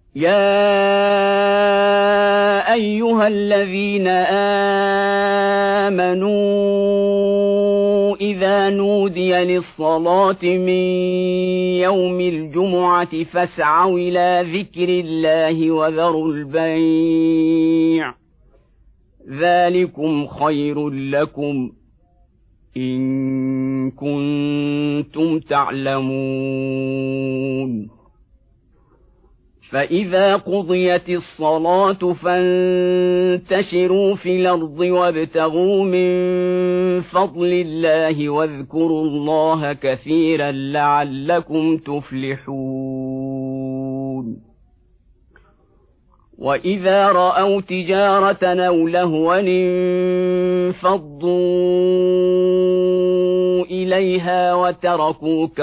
يا أيها الذين آمنوا إذا نودي للصلاة من يوم الجمعة فاسعوا إلى ذكر الله وذروا البيع ذلكم خير لكم إن كنتم تعلمون فإذا قضيت الصلاة فانتشروا في الأرض وابتغوا من فضل الله واذكروا الله كثيرا لعلكم تفلحون وإذا رأوا تجارة أو لهوا انفضوا إليها وتركوك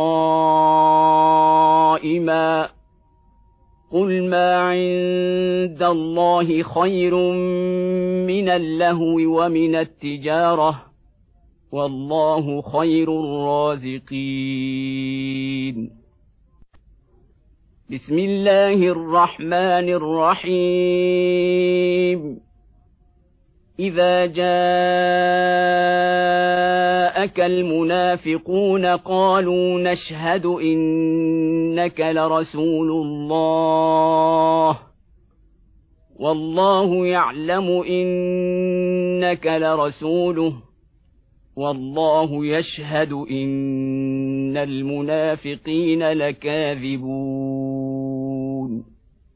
قائما قل ما عند الله خير من اللهو ومن التجارة والله خير الرازقين بسم الله الرحمن الرحيم إذا جاءك المنافقون قالوا نشهد إنك لرسول الله والله يعلم إنك لرسوله والله يشهد إن المنافقين لكاذبون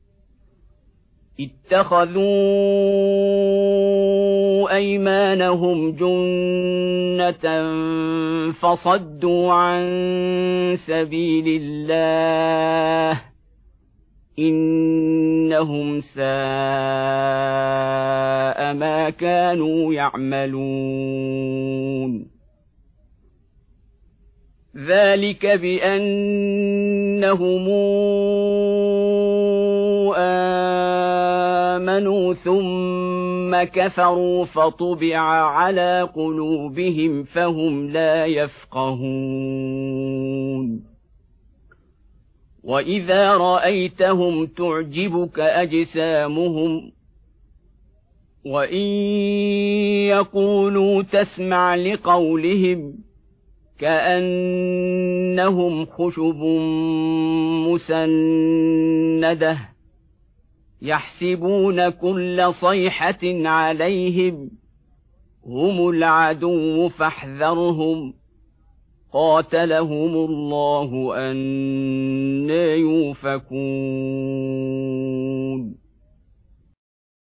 اتخذوا أيمانهم جنة فصدوا عن سبيل الله إنهم ساء ما كانوا يعملون ذلك بأنهم آمنوا ثم كفروا فطبع على قلوبهم فهم لا يفقهون وإذا رأيتهم تعجبك أجسامهم وإن يقولوا تسمع لقولهم كأنهم خشب مسندة يحسبون كل صيحة عليهم هم العدو فاحذرهم قاتلهم الله أنى يؤفكون